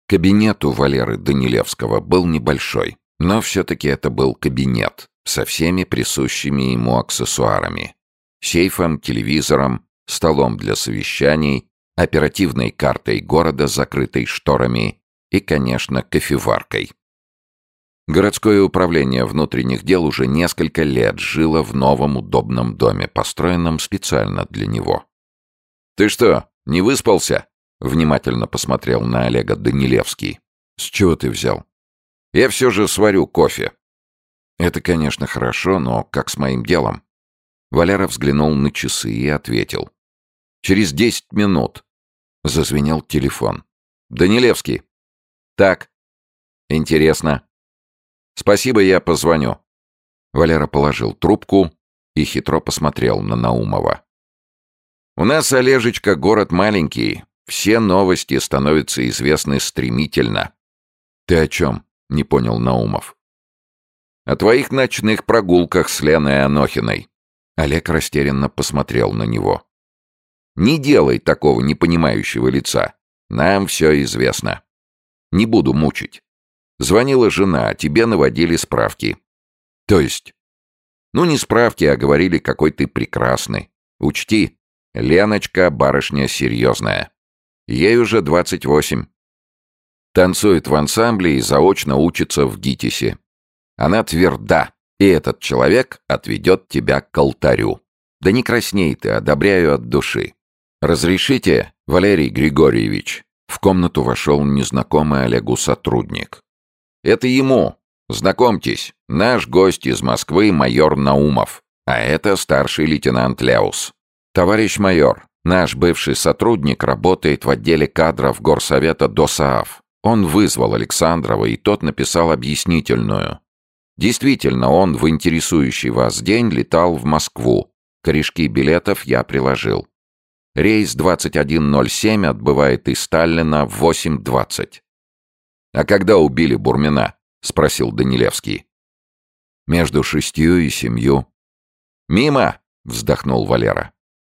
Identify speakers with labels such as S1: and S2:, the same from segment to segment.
S1: Кабинет у Валеры Данилевского был небольшой, но все-таки это был кабинет со всеми присущими ему аксессуарами. Сейфом, телевизором, столом для совещаний, оперативной картой города, закрытой шторами и, конечно, кофеваркой. Городское управление внутренних дел уже несколько лет жило в новом удобном доме, построенном специально для него. «Ты что, не выспался?» — внимательно посмотрел на Олега Данилевский. «С чего ты взял?» «Я все же сварю кофе». «Это, конечно, хорошо, но как с моим делом?» Валера взглянул на часы и ответил. «Через 10 минут». Зазвенел телефон. «Данилевский». «Так. Интересно. Спасибо, я позвоню». Валера положил трубку и хитро посмотрел на Наумова. «У нас, Олежечка, город маленький. Все новости становятся известны стремительно». «Ты о чем?» — не понял Наумов. «О твоих ночных прогулках с Леной Анохиной». Олег растерянно посмотрел на него. «Не делай такого непонимающего лица. Нам все известно. Не буду мучить. Звонила жена, тебе наводили справки». «То есть?» «Ну, не справки, а говорили, какой ты прекрасный. Учти, Леночка барышня серьезная. Ей уже 28. Танцует в ансамбле и заочно учится в ГИТИСе. Она тверда, и этот человек отведет тебя к алтарю. Да не красней ты, одобряю от души. Разрешите, Валерий Григорьевич?» В комнату вошел незнакомый Олегу сотрудник. «Это ему. Знакомьтесь, наш гость из Москвы майор Наумов, а это старший лейтенант Ляус. Товарищ майор, наш бывший сотрудник работает в отделе кадров горсовета ДОСААФ. Он вызвал Александрова, и тот написал объяснительную. Действительно, он в интересующий вас день летал в Москву. Корешки билетов я приложил. Рейс 2107 отбывает из Сталина в 8:20. «А когда убили Бурмина?» — спросил Данилевский. «Между 6 и 7. «Мимо!» — вздохнул Валера.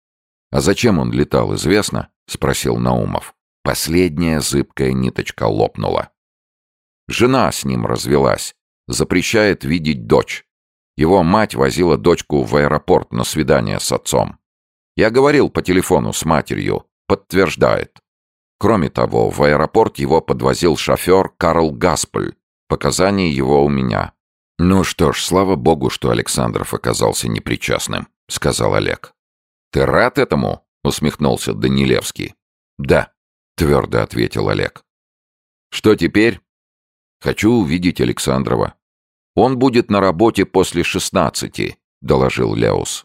S1: «А зачем он летал, известно?» — спросил Наумов. Последняя зыбкая ниточка лопнула. «Жена с ним развелась. Запрещает видеть дочь. Его мать возила дочку в аэропорт на свидание с отцом. Я говорил по телефону с матерью. Подтверждает. Кроме того, в аэропорт его подвозил шофер Карл Гаспель. Показания его у меня». «Ну что ж, слава богу, что Александров оказался непричастным», — сказал Олег. «Ты рад этому?» — усмехнулся Данилевский. «Да», — твердо ответил Олег. «Что теперь?» «Хочу увидеть Александрова». «Он будет на работе после 16, — доложил Ляус.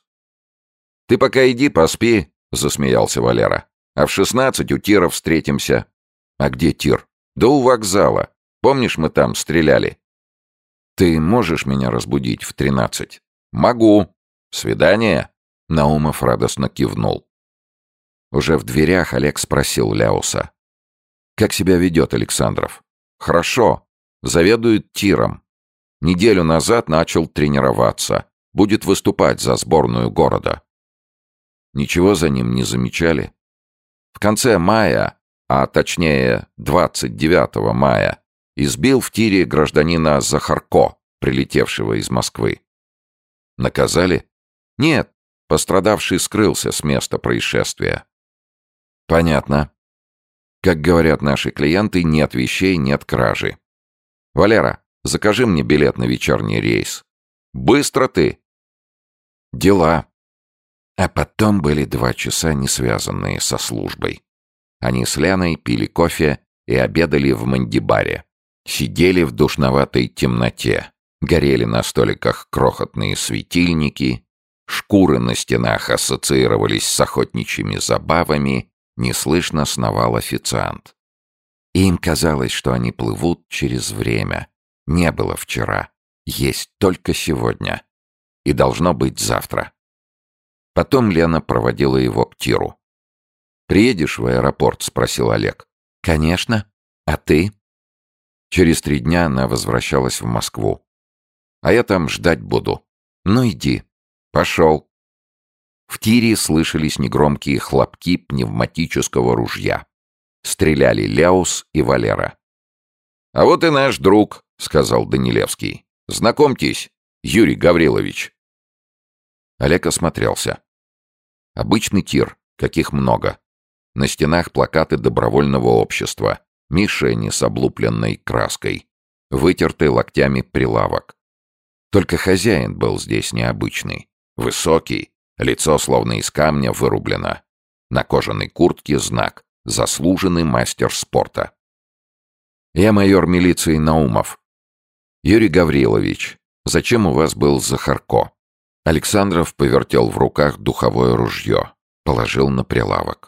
S1: «Ты пока иди поспи», — засмеялся Валера. «А в 16 у тира встретимся». «А где тир?» «Да у вокзала. Помнишь, мы там стреляли?» «Ты можешь меня разбудить в 13?» «Могу. Свидание?» Наумов радостно кивнул. Уже в дверях Олег спросил Ляуса. «Как себя ведет Александров?» «Хорошо. Заведует тиром. Неделю назад начал тренироваться. Будет выступать за сборную города». «Ничего за ним не замечали?» В конце мая, а точнее 29 мая, избил в тире гражданина Захарко, прилетевшего из Москвы. «Наказали?» «Нет, пострадавший скрылся с места происшествия». «Понятно. Как говорят наши клиенты, нет вещей, нет кражи. Валера, закажи мне билет на вечерний рейс». «Быстро ты!» «Дела». А потом были 2 часа, не связанные со службой. Они с Леной пили кофе и обедали в мандибаре. Сидели в душноватой темноте. Горели на столиках крохотные светильники. Шкуры на стенах ассоциировались с охотничьими забавами. Неслышно сновал официант. Им казалось, что они плывут через время. Не было вчера. Есть только сегодня. И должно быть завтра. Потом Лена проводила его к тиру. «Приедешь в аэропорт?» — спросил Олег. «Конечно. А ты?» Через 3 дня она возвращалась в Москву. «А я там ждать буду». «Ну иди». «Пошел». В тире слышались негромкие хлопки пневматического ружья. Стреляли Ляус и Валера. «А вот и наш друг», — сказал Данилевский. «Знакомьтесь, Юрий Гаврилович». Олег осмотрелся. Обычный тир, каких много. На стенах плакаты добровольного общества, мишени с облупленной краской, вытертый локтями прилавок. Только хозяин был здесь необычный. Высокий, лицо словно из камня вырублено. На кожаной куртке знак «Заслуженный мастер спорта». «Я майор милиции Наумов. Юрий Гаврилович, зачем у вас был Захарко?» Александров повертел в руках духовое ружье, положил на прилавок.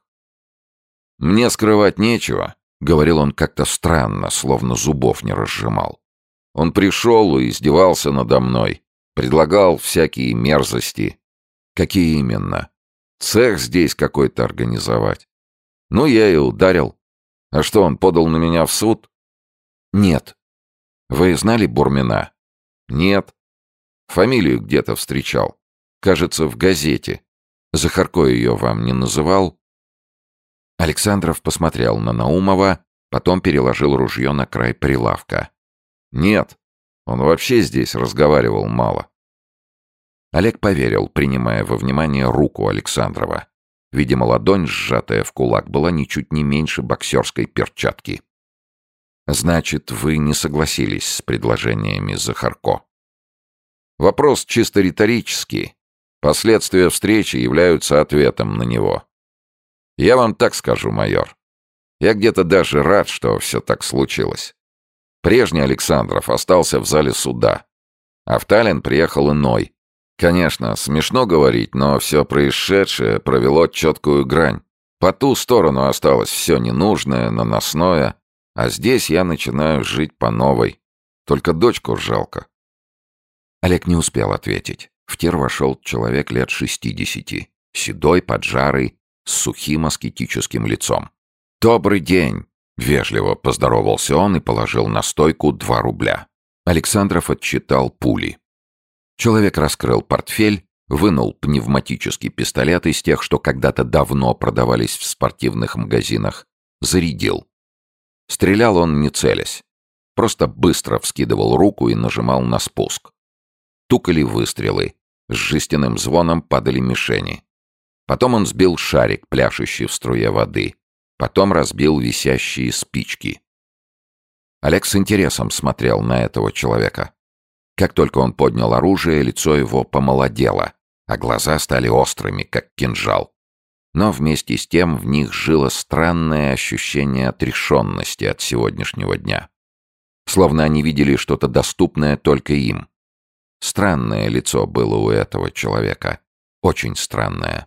S1: «Мне скрывать нечего», — говорил он как-то странно, словно зубов не разжимал. «Он пришел и издевался надо мной, предлагал всякие мерзости». «Какие именно? Цех здесь какой-то организовать». «Ну, я и ударил. А что, он подал на меня в суд?» «Нет». «Вы знали Бурмина?» «Нет». «Фамилию где-то встречал. Кажется, в газете. Захарко ее вам не называл?» Александров посмотрел на Наумова, потом переложил ружье на край прилавка. «Нет, он вообще здесь разговаривал мало». Олег поверил, принимая во внимание руку Александрова. Видимо, ладонь, сжатая в кулак, была ничуть не меньше боксерской перчатки. «Значит, вы не согласились с предложениями Захарко?» «Вопрос чисто риторический. Последствия встречи являются ответом на него. Я вам так скажу, майор. Я где-то даже рад, что все так случилось. Прежний Александров остался в зале суда, а в Таллин приехал иной. Конечно, смешно говорить, но все происшедшее провело четкую грань. По ту сторону осталось все ненужное, наносное, а здесь я начинаю жить по новой. Только дочку жалко». Олег не успел ответить. В тир вошел человек лет 60, седой, поджарый, с сухим аскетическим лицом. «Добрый день!» — вежливо поздоровался он и положил на стойку 2 рубля. Александров отсчитал пули. Человек раскрыл портфель, вынул пневматический пистолет из тех, что когда-то давно продавались в спортивных магазинах, зарядил. Стрелял он не целясь. Просто быстро вскидывал руку и нажимал на спуск. Тукали выстрелы. С жестяным звоном падали мишени. Потом он сбил шарик, пляшущий в струе воды. Потом разбил висящие спички. Олег с интересом смотрел на этого человека. Как только он поднял оружие, лицо его помолодело, а глаза стали острыми, как кинжал. Но вместе с тем в них жило странное ощущение отрешенности от сегодняшнего дня. Словно они видели что-то доступное только им. Странное лицо было у этого человека. Очень странное.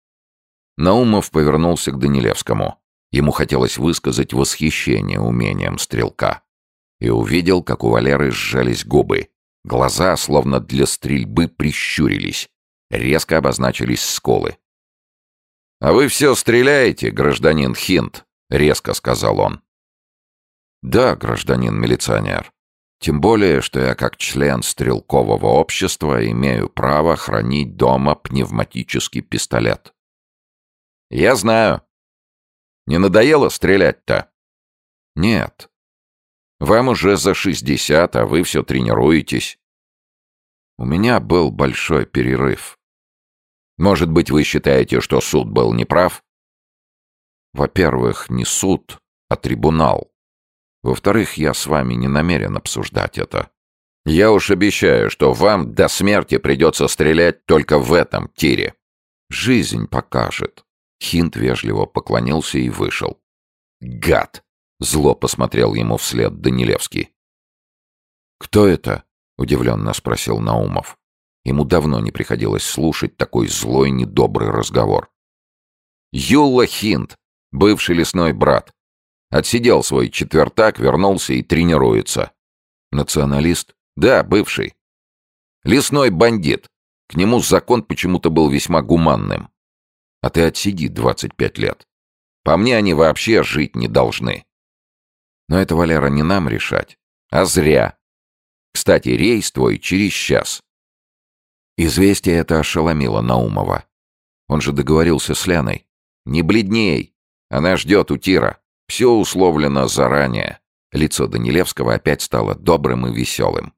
S1: Наумов повернулся к Данилевскому. Ему хотелось высказать восхищение умением стрелка. И увидел, как у Валеры сжались губы. Глаза, словно для стрельбы, прищурились. Резко обозначились скулы. «А вы все стреляете, гражданин Хинт?» — резко сказал он. «Да, гражданин милиционер. Тем более, что я как член стрелкового общества имею право хранить дома пневматический пистолет». «Я знаю. Не надоело стрелять-то?» «Нет. Вам уже за 60, а вы все тренируетесь». «У меня был большой перерыв». «Может быть, вы считаете, что суд был неправ?» «Во-первых, не суд, а трибунал. Во-вторых, я с вами не намерен обсуждать это». «Я уж обещаю, что вам до смерти придется стрелять только в этом тире». «Жизнь покажет». Хинт вежливо поклонился и вышел. «Гад!» — зло посмотрел ему вслед Данилевский. «Кто это?» — удивленно спросил Наумов. Ему давно не приходилось слушать такой злой, недобрый разговор. «Юлла Хинт, бывший лесной брат. Отсидел свой четвертак, вернулся и тренируется». «Националист?» «Да, бывший. Лесной бандит. К нему закон почему-то был весьма гуманным. А ты отсиди 25 лет. По мне, они вообще жить не должны». «Но это, Валера, не нам решать. А зря. Кстати, рейс твой через час». Известие это ошеломило Наумова. Он же договорился с Ляной. «Не бледней. Она ждет у тира. Все условлено заранее. Лицо Данилевского опять стало добрым и веселым.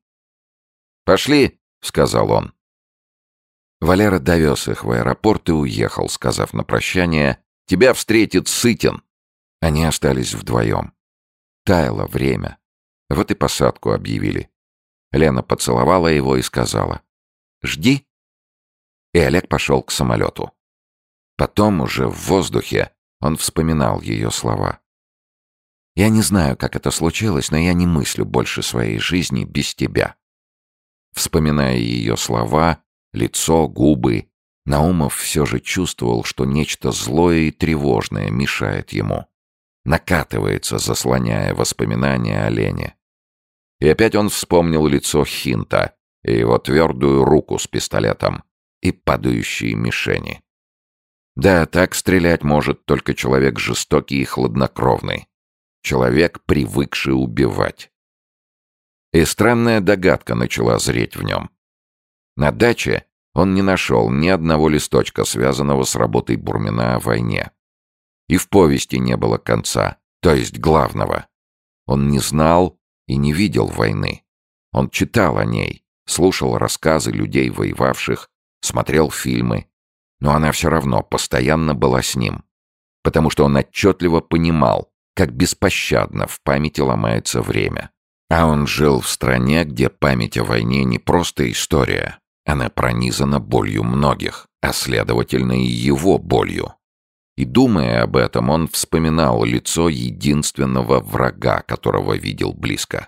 S1: «Пошли!» — сказал он. Валера довез их в аэропорт и уехал, сказав на прощание: «Тебя встретит Сытин». Они остались вдвоем. Таяло время. Вот и посадку объявили. Лена поцеловала его и сказала: «Жди». И Олег пошел к самолету. Потом, уже в воздухе, он вспоминал ее слова. «Я не знаю, как это случилось, но я не мыслю больше своей жизни без тебя». Вспоминая ее слова, лицо, губы, Наумов все же чувствовал, что нечто злое и тревожное мешает ему. Накатывается, заслоняя воспоминания о Лене. И опять он вспомнил лицо Хинта и его твердую руку с пистолетом и падающие мишени. Да, так стрелять может только человек жестокий и хладнокровный. Человек, привыкший убивать. И странная догадка начала зреть в нем. На даче он не нашел ни одного листочка, связанного с работой Бурмина о войне. И в повести не было конца, то есть главного. Он не знал и не видел войны. Он читал о ней, слушал рассказы людей, воевавших, смотрел фильмы. Но она все равно постоянно была с ним, потому что он отчетливо понимал, как беспощадно в памяти ломается время. А он жил в стране, где память о войне не просто история, она пронизана болью многих, а следовательно и его болью. И думая об этом, он вспоминал лицо единственного врага, которого видел близко.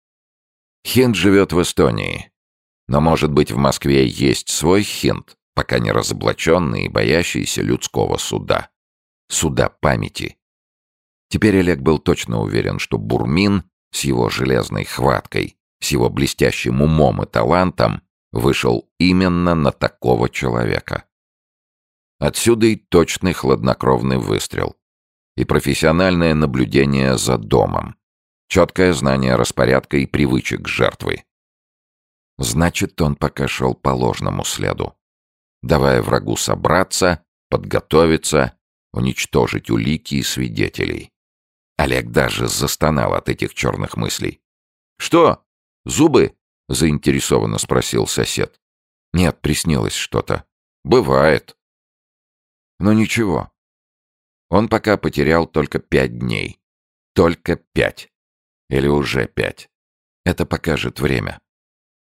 S1: Хинт живет в Эстонии, но, может быть, в Москве есть свой Хинт, пока не разоблаченный и боящийся людского суда. Суда памяти. Теперь Олег был точно уверен, что Бурмин с его железной хваткой, с его блестящим умом и талантом вышел именно на такого человека. Отсюда и точный хладнокровный выстрел, и профессиональное наблюдение за домом, четкое знание распорядка и привычек жертвы. Значит, он пока шел по ложному следу, давая врагу собраться, подготовиться, уничтожить улики и свидетелей. Олег даже застонал от этих черных мыслей. «Что? Зубы?» — заинтересованно спросил сосед. «Нет, приснилось что-то. Бывает». Но ничего. Он пока потерял только 5 дней. Только 5. Или уже 5. Это покажет время.